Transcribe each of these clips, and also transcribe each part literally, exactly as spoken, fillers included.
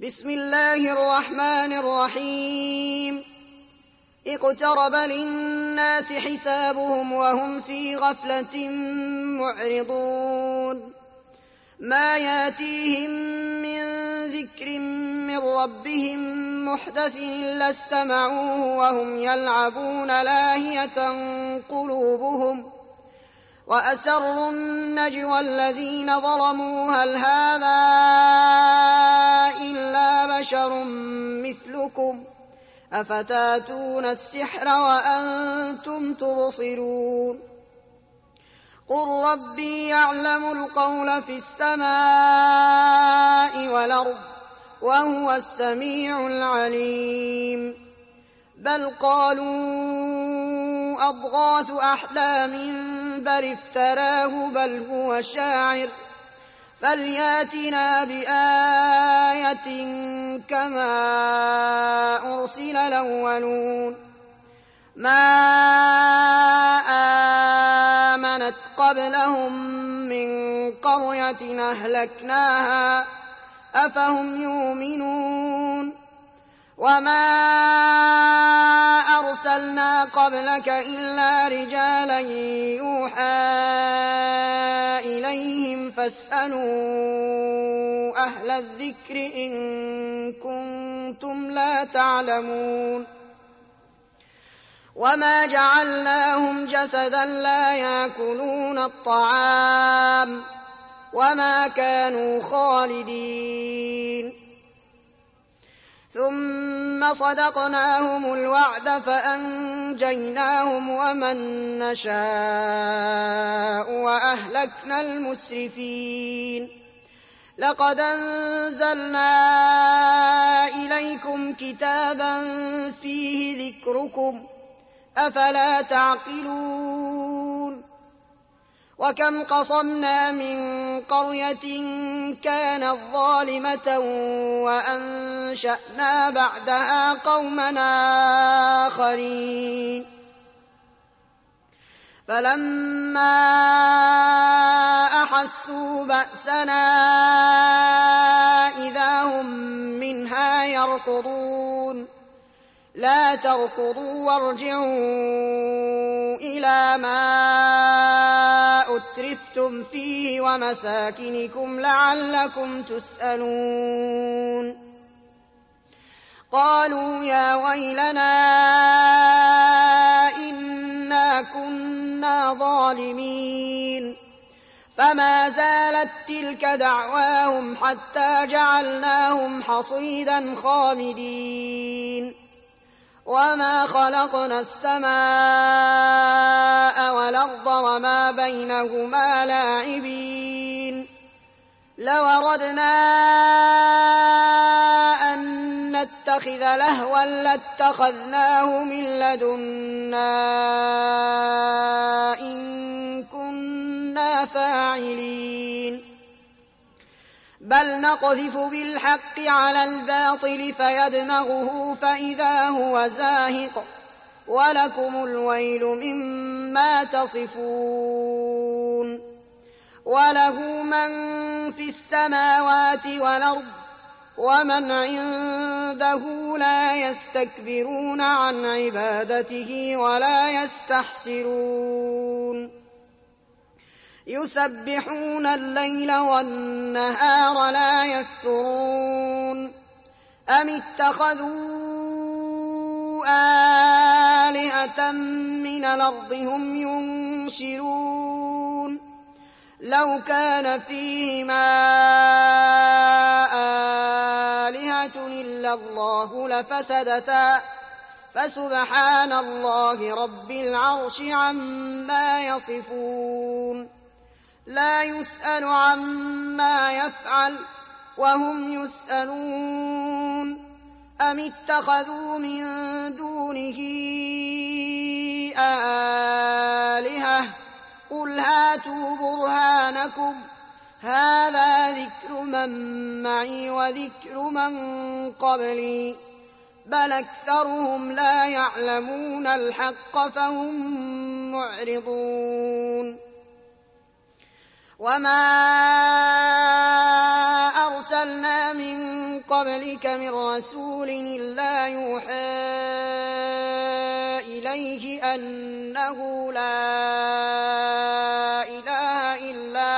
بسم الله الرحمن الرحيم اقترب للناس حسابهم وهم في غفلة معرضون ما ياتيهم من ذكر من ربهم محدث إلا استمعوه وهم يلعبون لاهية قلوبهم وأسروا النجوى الذين ظلموا هل هذا إلا بشر مثلكم أفتاتون السحر وأنتم تبصرون قل ربي يعلم القول في السماء والأرض وهو السميع العليم بل قالوا أضغاث أحلام بل افتراه بل هو شاعر فلياتنا بآية كما أرسل الأولون ما آمنت قبلهم من قرية أهلكناها أفهم يؤمنون وما أرسلنا قبلك إلا رجالا يوحى إليهم فاسألوا أهل الذكر إن كنتم لا تعلمون وما جعلناهم جسدا لا يأكلون الطعام وما كانوا خالدين ثم صدقناهم الوعد فأنجيناهم ومن نشاء وأهلكنا المسرفين لقد أنزلنا إليكم كتابا فيه ذكركم أفلا تعقلون وكم قصمنا من قرية كانت ظالمة وأنشأنا بعدها قومنا آخرين فلما أحسوا بأسنا إذا هم منها يركضون لا تركضوا وارجعوا إلى ما أترفتم فيه ومساكنكم لعلكم تسألون قالوا يا ويلنا إنا كنا ظالمين فما زالت تلك دعواهم حتى جعلناهم حصيدا خامدين وما خلقنا السماء والأرض وما بينهما لاعبين لو أردنا أن نتخذ لهوا لاتخذناه من لدنا إن كنا فاعلين بل نقذف بالحق على الباطل فيدمغه فإذا هو زاهق ولكم الويل مما تصفون وله من في السماوات والأرض ومن عنده لا يستكبرون عن عبادته ولا يستحسرون يسبحون الليل والنهار لا يفترون أم اتخذوا آلهة من الأرض هم ينشرون لو كان فيهما آلهة إلا الله لفسدتا فسبحان الله رب العرش عما يصفون لا يسأل عما يفعل وهم يسألون أم اتخذوا من دونه آلهة قل هاتوا برهانكم هذا ذكر من معي وذكر من قبلي بل أكثرهم لا يعلمون الحق فهم معرضون وما أرسلنا من قبلك من رسول إلا يوحى إليه أنه لا إله إلا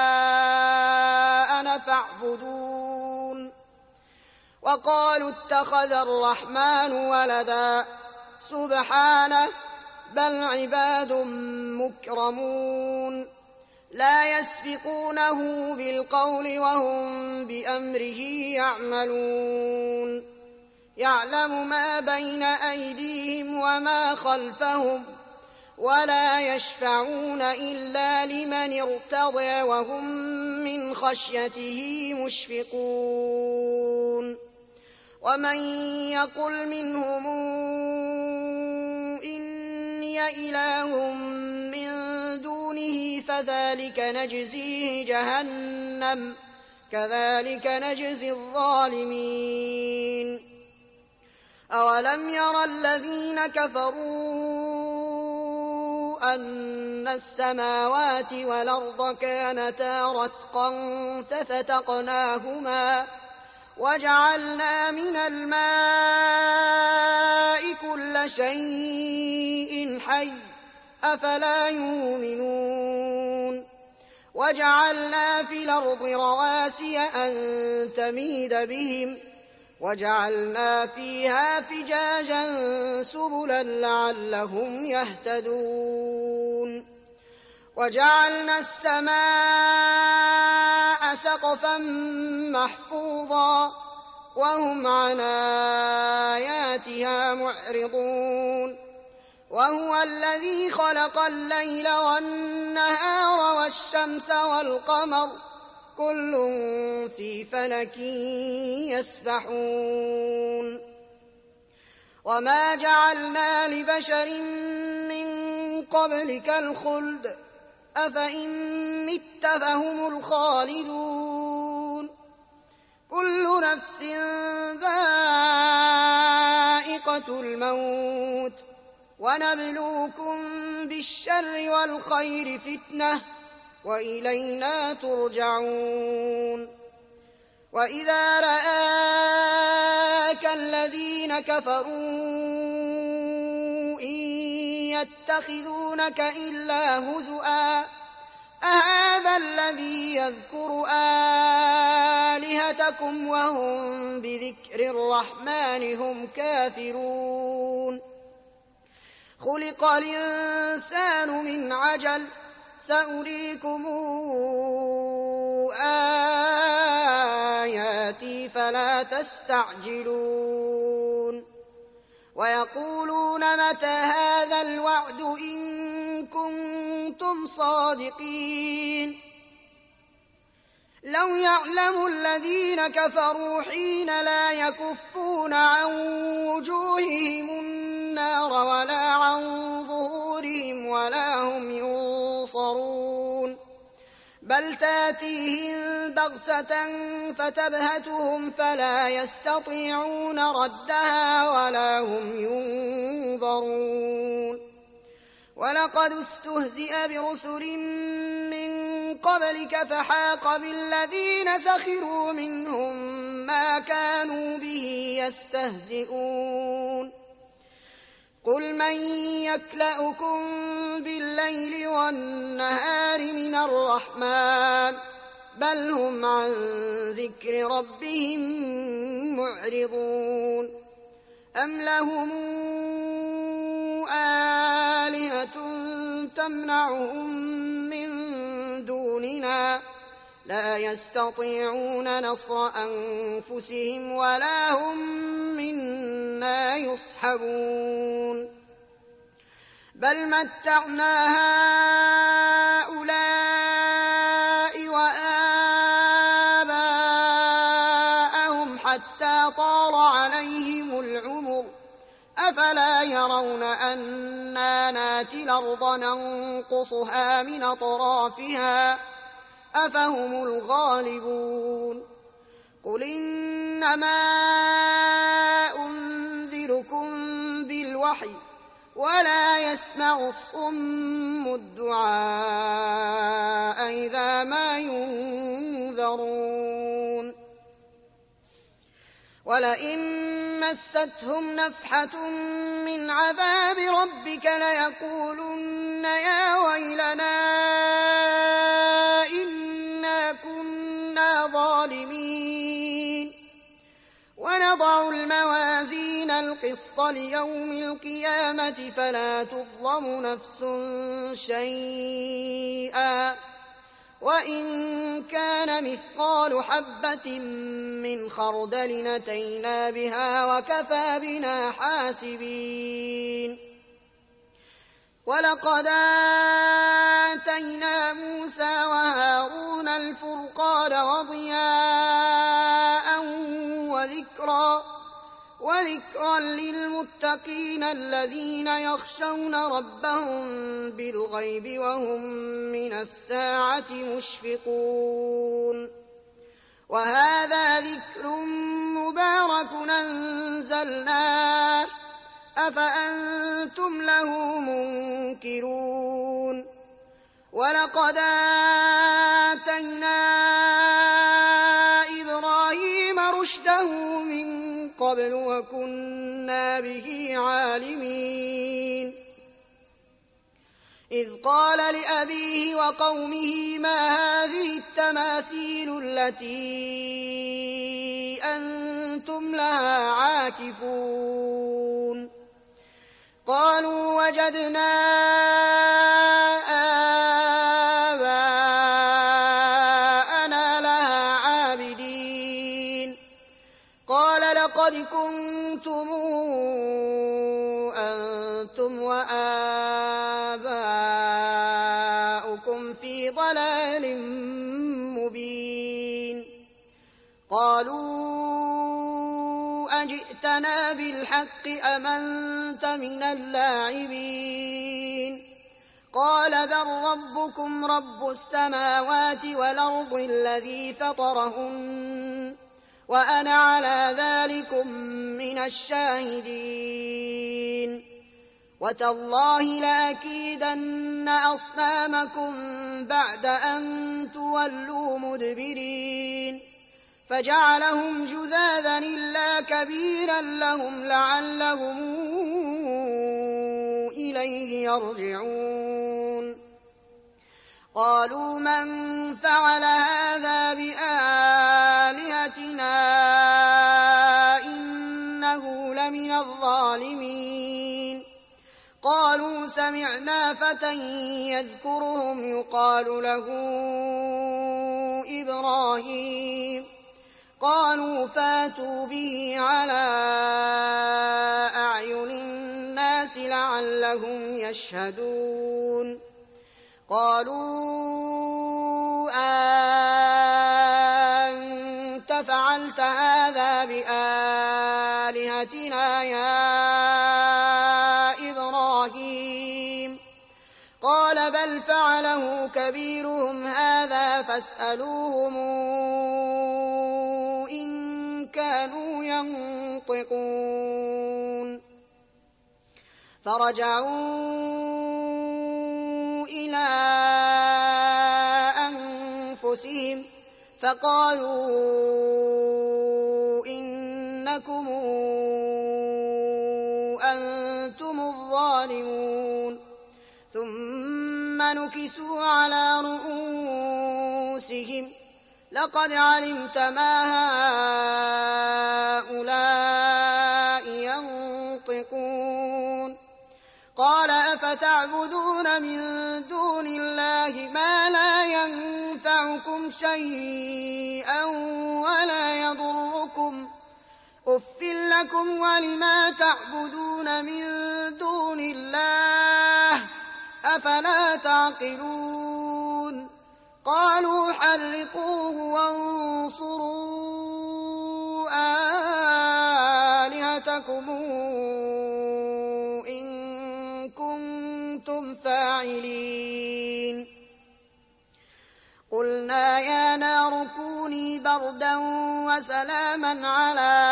أنا فاعبدون وقالوا اتخذ الرحمن ولدا سبحانه بل عباد مكرمون لا يسبقونه بالقول وهم بأمره يعملون يعلم ما بين أيديهم وما خلفهم ولا يشفعون إلا لمن ارتضى وهم من خشيته مشفقون ومن يقل منهم إني إله من دونه فذلك نجزيه جهنم كذلك نجزي الظالمين أولم ير الذين كفروا أن السماوات والأرض كانتا رتقا ففتقناهما وجعلنا من الماء كل شيء حي أفلا يؤمنون وجعلنا في الأرض رواسي أن تميد بهم وجعلنا فيها فجاجا سبلا لعلهم يهتدون وجعلنا السماء سقفا محفوظا وهم عن آياتها معرضون وهو الذي خلق الليل والنهار والشمس والقمر كل في فلك يسبحون وما جعلنا لبشر من قبلك الخلد أفإن مت فهم الخالدون كل نفس ذائقة الموت ونبلوكم بالشر والخير فتنة وإلينا ترجعون وإذا رآك الذين كفروا إن يتخذونك إلا هزؤا أهذا الذي يذكر آلهتكم وهم بذكر الرحمن هم كافرون خلق الإنسان من عجل سأريكم آياتي فلا تستعجلون ويقولون متى هذا الوعد إن كنتم صادقين لو يعلم الذين كفروا حين لا يكفون عن وجوههم النار ولا عن ظهورهم ولا هم ينصرون بل تاتيهم بغتة فتبهتهم فلا يستطيعون ردها ولا هم ينظرون ولقد استهزئ برسل من قبلك فحاق بالذين سخروا منهم ما كانوا به يستهزئون قل من يكلأكم بالليل والنهار من الرحمن بل هم عن ذكر ربهم معرضون أم لهم آلهة تمنعهم من دوننا لا يستطيعون نصر أنفسهم ولا هم منا يصحبون بل متعنا هؤلاء وآباءهم حتى طال عليهم العمر أفلا يرون أنا ناتي الأرض ننقصها من أطرافها أفهم الغالبون قل إنما أنذركم بالوحي ولا يسمع الصم الدعاء إذا ما ينذرون وَلَئِن مَّسَّتْهُمْ نَفْحَةٌ مِّنْ عَذَابِ رَبِّكَ لَيَقُولُنَّ يَا وَيْلَنَا إِنَّا كُنَّا ظَالِمِينَ وَنَضَعُ الْمَوَازِينَ الْقِسْطَ لِيَوْمِ الْقِيَامَةِ فَلَا تُظْلَمُ نَفْسٌ شَيْئًا وَإِن كَانَ مِثْقَالُ حَبَّةٍ مِّنْ خَرْدَلٍ أَتَيْنَا بِهَا وَكَفَىٰ بِنَا حَاسِبِينَ وَلَقَدْ آتَيْنَا مُوسَىٰ وَهَارُونَ الْفُرْقَانَ وَضِيَاءً وَذِكْرًا وَذِكْرًا لِّلْمُتَّقِينَ الَّذِينَ يَخْشَوْنَ رَبَّهُم بِالْغَيْبِ وَهُم مِّنَ السَّاعَةِ مُشْفِقُونَ وَهَٰذَا ذِكْرٌ مُّبَارَكٌ أَنزَلْنَاهُ أَفَأَنتُمْ لَهُ مُنكِرُونَ وَلَقَدْ آتَيْنَا إِبْرَاهِيمَ رُشْدَهُ مِن قَبْلُ وَكُنَّا بِهِ عَالِمِينَ إِذْ قَالَ لِأَبِيهِ وَقَوْمِهِ مَا هَٰذِهِ التَّمَاثِيلُ الَّتِي أَنتُمْ لَهَا عَاكِفُونَ قَالُوا وَجَدْنَا آبَاءَنَا لَهَا عَابِدِينَ قَالَ لَقَدْ كُنتُمْ أَنتُمْ وَآبَاؤُكُمْ فِي ضَلَالٍ مُّبِينٍ قَالُوا أَجِئْتَنَا بِالْحَقِّ أَمْ أَنتَ مِنَ اللاعبين قَالَ بَل رَّبُّكُمْ رَبُّ السَّمَاوَاتِ وَالْأَرْضِ الَّذِي فَطَرَهُنَّ وَأَنَا عَلَىٰ ذَٰلِكُم مِّنَ الشَّاهِدِينَ وَتَاللَّهِ لَأَكِيدَنَّ أَصْنَامَكُم بَعْدَ أَن تُوَلُّوا مُدْبِرِينَ فَجَعَلَهُمْ جُذَاذًا إِلَّا كَبِيرًا لَّهُمْ لَعَلَّهُمْ إِلَيْهِ يَرْجِعُونَ قَالُوا مَن فَعَلَ هَٰذَا بِآلِهَتِنَا إِنَّهُ لَمِنَ الظَّالِمِينَ قَالُوا سَمِعْنَا فَتًى يَذْكُرُهُمْ يُقَالُ لَهُ إِبْرَاهِيمُ قَالُوا فَأْتُوا بِهِ عَلَىٰ أَعْيُنِ النَّاسِ لَعَلَّهُمْ يَشْهَدُونَ قَالُوا أَأَنتَ فَعَلْتَ هَٰذَا بِآلِهَتِنَا يَا إِبْرَاهِيمُ قَالَ بَلْ فَعَلَهُ كَبِيرُهُمْ هَٰذَا فَاسْأَلُوهُمْ إِن كَانُوا يَنطِقُونَ فَرَجَعُوا إِلَىٰ أَنفُسِهِمْ فَقَالُوا إِنَّكُمْ أَنتُمُ الظَّالِمُونَ ثُمَّ نُكِسُوا عَلَىٰ رُءُوسِهِمْ لَقَدْ عَلِمْتَ مَا هَٰؤُلَاءِ يَنطِقُونَ قَالَ أَفَتَعْبُدُونَ مِن دُونِ اللَّهِ مَا لَا يَنفَعُكُمْ شَيْئًا وَلَا يَضُرُّكُمْ أُفٍّ لَّكُمْ وَلِمَا تَعْبُدُونَ مِن دُونِ اللَّهِ أَفَلَا تَعْقِلُونَ قَالُوا حَرِّقُوهُ وَانصُرُوا آلِهَتَكُمْ إِن كُنتُمْ فَاعِلِينَ قُلْنَا يَا نَارُ كُونِي بَرْدًا وَسَلَامًا عَلَىٰ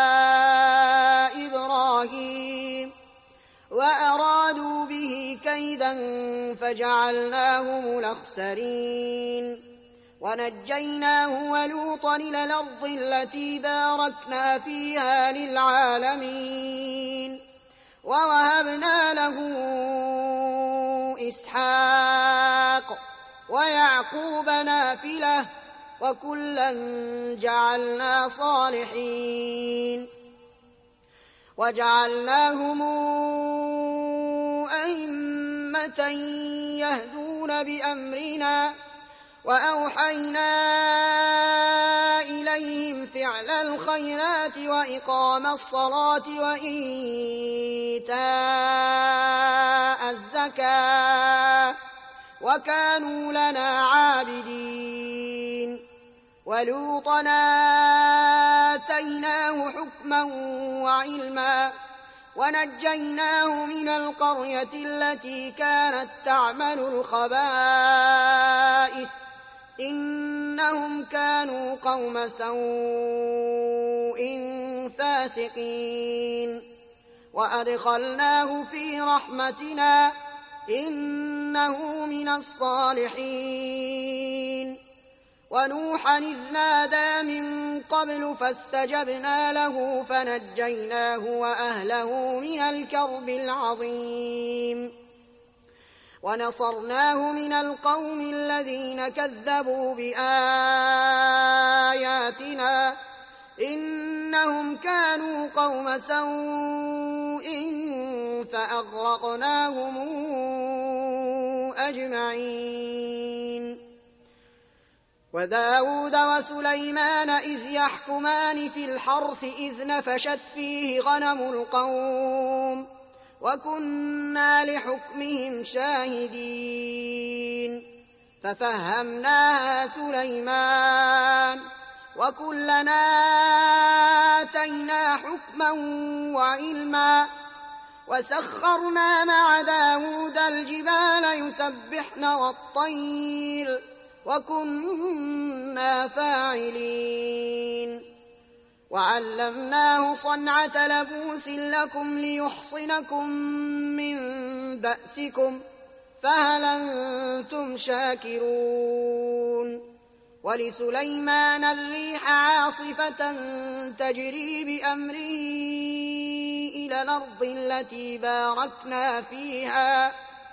إِبْرَاهِيمَ وَأَرَادُوا بِهِ كَيْدًا فَجَعَلْنَاهُمُ الْأَخْسَرِينَ وَنَجَّيْنَاهُ وَلُوطًا إِلَى الْأَرْضِ الَّتِي بَارَكْنَا فِيهَا لِلْعَالَمِينَ وَوَهَبْنَا لَهُ إِسْحَاقَ وَيَعْقُوبَ نَافِلَةً وَكُلًّا جَعَلْنَا صَالِحِينَ وَجَعَلْنَاهُمْ أَئِمَّةً يَهْدُونَ بِأَمْرِنَا وَأَوْحَيْنَا إِلَيْهِمْ فِعْلَ الْخَيْرَاتِ وَإِقَامَ الصَّلَاةِ وَإِيتَاءَ الزَّكَاةِ وَكَانُوا لَنَا عَابِدِينَ وَلُوطًا آتَيْنَاهُ حُكْمًا وَعِلْمًا وَنَجَّيْنَاهُ مِنَ الْقَرْيَةِ الَّتِي كَانَتْ تَعْمَلُ الْخَبَائِثَ إِنَّهُمْ كَانُوا قَوْمَ سَوْءٍ فَاسِقِينَ وَأَدْخَلْنَاهُ فِي رَحْمَتِنَا إِنَّهُ مِنَ الصَّالِحِينَ وَنُوحًا إِذْ نَادَىٰ مِن قَبْلُ فَاسْتَجَبْنَا لَهُ فَنَجَّيْنَاهُ وَأَهْلَهُ مِنَ الْكَرْبِ الْعَظِيمِ وَنَصَرْنَاهُ مِنَ الْقَوْمِ الَّذِينَ كَذَّبُوا بِآيَاتِنَا إِنَّهُمْ كَانُوا قَوْمَ سَوْءٍ فَأَغْرَقْنَاهُمْ أَجْمَعِينَ وَدَاوُودَ وَسُلَيْمَانَ إِذْ يَحْكُمَانِ فِي الْحَرْثِ إِذْ نَفَشَتْ فِيهِ غَنَمُ الْقَوْمِ وَكُنَّا لِحُكْمِهِمْ شَاهِدِينَ فَفَهَّمْنَاهَا سُلَيْمَانَ وَكُلًّا آتَيْنَا حُكْمًا وَعِلْمًا وَسَخَّرْنَا مَعَ دَاوُودَ الْجِبَالَ يُسَبِّحْنَ وَالطَّيْرَ وَكُنَّا فَاعِلِينَ وَعَلَّمْنَاهُ صَنْعَةَ لَبُوسٍ لَّكُمْ لِيُحْصِنَكُم مِّن بَأْسِكُمْ فَهَلْ أَنتُمْ شَاكِرُونَ وَلِسُلَيْمَانَ الرِّيحَ عَاصِفَةً تَجْرِي بِأَمْرِهِ إِلَى الْأَرْضِ الَّتِي بَارَكْنَا فِيهَا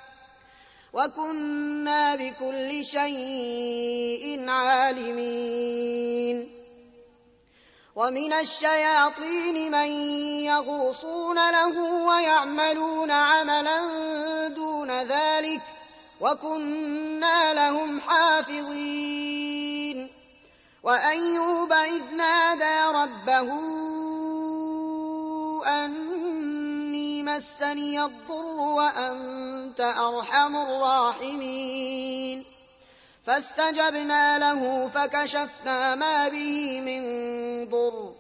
وَكُنَّا بِكُلِّ شَيْءٍ عَالِمِينَ وَمِنَ الشَّيَاطِينِ مَن يَغُوصُونَ لَهُ وَيَعْمَلُونَ عَمَلًا دُونَ ذَلِكَ وَكُنَّا لَهُمْ حَافِظِينَ وَأَيُّوبَ إِذْ نَادَىٰ رَبَّهُ أَنِّي مَسَّنِيَ الضُّرُّ وَأَنتَ أَرْحَمُ الرَّاحِمِينَ فَاسْتَجَبْنَا لَهُ فَكَشَفْنَا مَا بِهِ مِن ضُرٍّ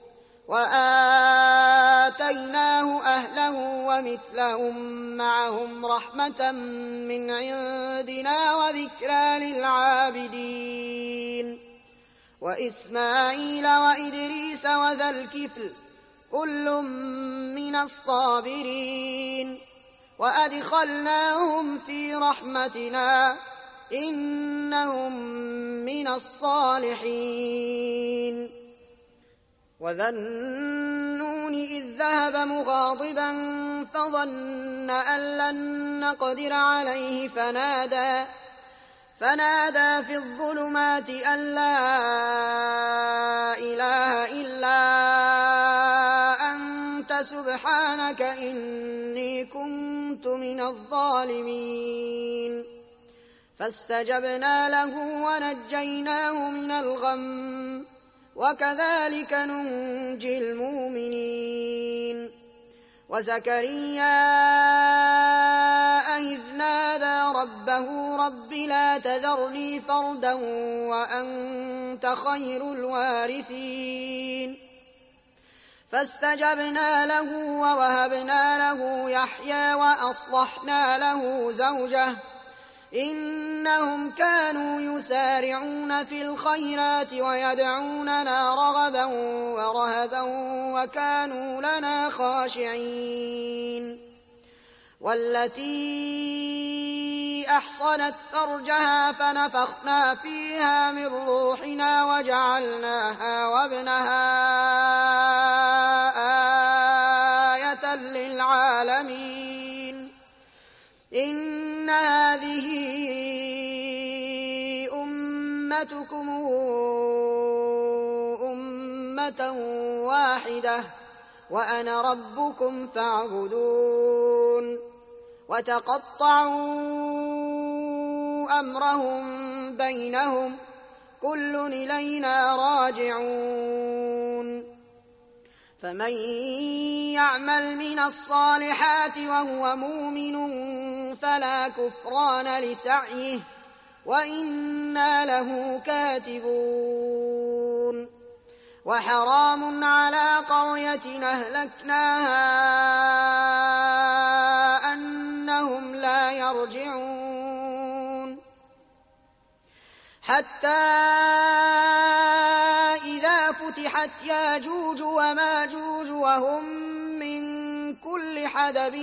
وَآتَيْنَاهُ أَهْلَهُ وَمِثْلَهُم مَّعَهُمْ رَحْمَةً مِّنْ عِندِنَا وَذِكْرَىٰ لِلْعَابِدِينَ وَإِسْمَاعِيلَ وَإِدْرِيسَ وَذَا الْكِفْلِ كُلٌّ مِّنَ الصَّابِرِينَ وَأَدْخَلْنَاهُمْ فِي رَحْمَتِنَا إِنَّهُم مِّنَ الصَّالِحِينَ وَذَا النُّونِ إِذ ذَّهَبَ مُغَاضِبًا فَظَنَّ أَن لَّن نَّقْدِرَ عَلَيْهِ فَنَادَىٰ فَنَادَىٰ فِي الظُّلُمَاتِ أَن لَّا إِلَٰهَ إِلَّا أَنتَ سُبْحَانَكَ إِنِّي كُنتُ مِنَ الظَّالِمِينَ فَاسْتَجَبْنَا لَهُ وَنَجَّيْنَاهُ مِنَ الْغَمِّ وَكَذَٰلِكَ نُنجِي الْمُؤْمِنِينَ وَزَكَرِيَّا إِذْ نَادَىٰ رَبَّهُ رَبِّ لَا تَذَرْنِي فَرْدًا وَأَنتَ خَيْرُ الْوَارِثِينَ فَاسْتَجَبْنَا لَهُ وَوَهَبْنَا لَهُ يَحْيَىٰ وَأَصْلَحْنَا لَهُ زَوْجَهُ إِنَّهُمْ كَانُوا يُسَارِعُونَ فِي الْخَيْرَاتِ وَيَدْعُونَنَا رَغَبًا وَرَهَبًا وَكَانُوا لَنَا خَاشِعِينَ وَالَّتِي أحصنت فرجها فنفخنا فيها من روحنا وجعلناها وابنها آية للعالمين إن هذه أمتكم أمة واحدة وأنا ربكم فاعبدون وتقطعوا أمرهم بينهم كل إلينا راجعون فمن يعمل من الصالحات وهو مؤمن فلا كفران لسعيه وإنا له كاتبون وحرام على قرية أهلكناها أنهم لا يرجعون حتى إذا فتحت ياجوج وماجوج وهم من كل حدب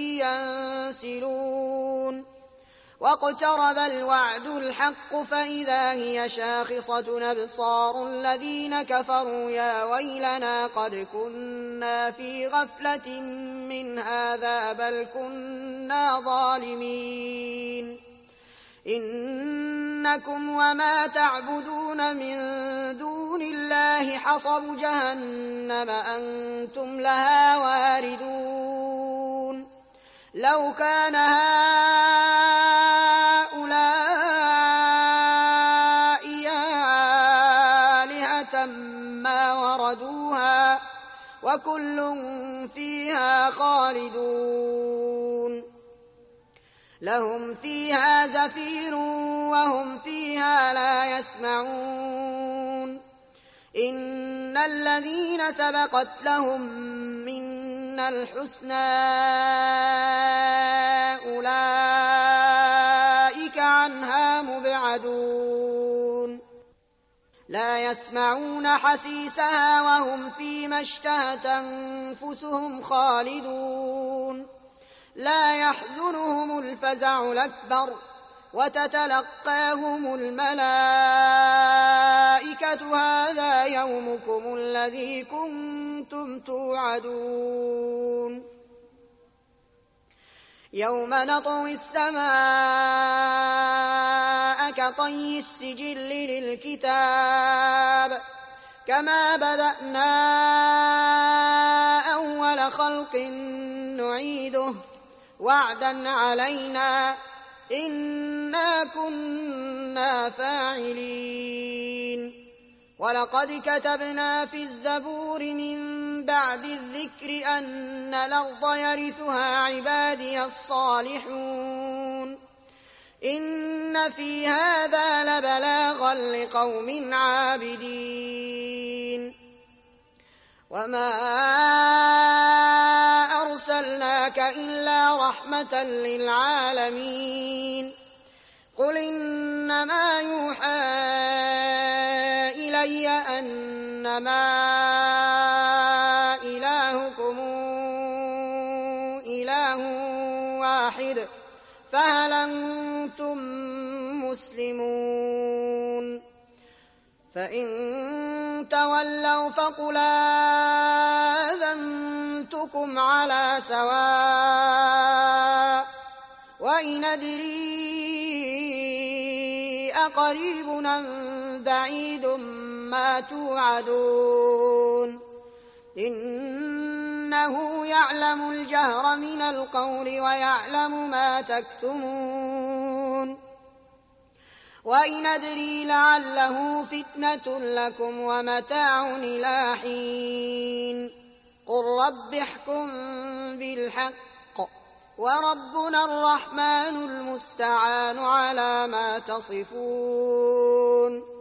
ينسلون واقترب الوعد الحق فإذا هي شاخصة أبصار الذين كفروا يا ويلنا قد كنا في غفلة من هذا بل كنا ظالمين إنكم وما تعبدون من دون الله حصب جهنم أنتم لها واردون لو كان هؤلاء آلهة ما وردوها وكل فيها خالدون لهم فيها زفير وهم فيها لا يسمعون إن الذين سبقت لهم منا الحسنى أولئك عنها مبعدون لا يسمعون حسيسها وهم فيما اشتهت أنفسهم خالدون لا يحزنهم الفزع الأكبر وتتلقاهم الملائكة هذا يومكم الذي كنتم توعدون يوم نطوي السماء كطي السجل للكتاب كما بدأنا أول خلق نعيده وعدا علينا إنا كنا فاعلين ولقد كتبنا في الزبور من بعد الذكر أن الأرض يرثها عبادي الصالحون إن في هذا لبلاغا لقوم عابدين وما أرسلناك إلا رحمة للعالمين قل إنما يوحى إلي أنما إلهكم إله واحد فهل أنتم مسلمون فإن تولوا فقل آذنتكم على سواء وإن أدري أقريب أم بعيد ما توعدون إنه يعلم الجهر من القول ويعلم ما تكتمون وإن أدري لعله فتنة لكم ومتاع إلى حين قل رب احكم بالحق وربنا الرحمن المستعان على ما تصفون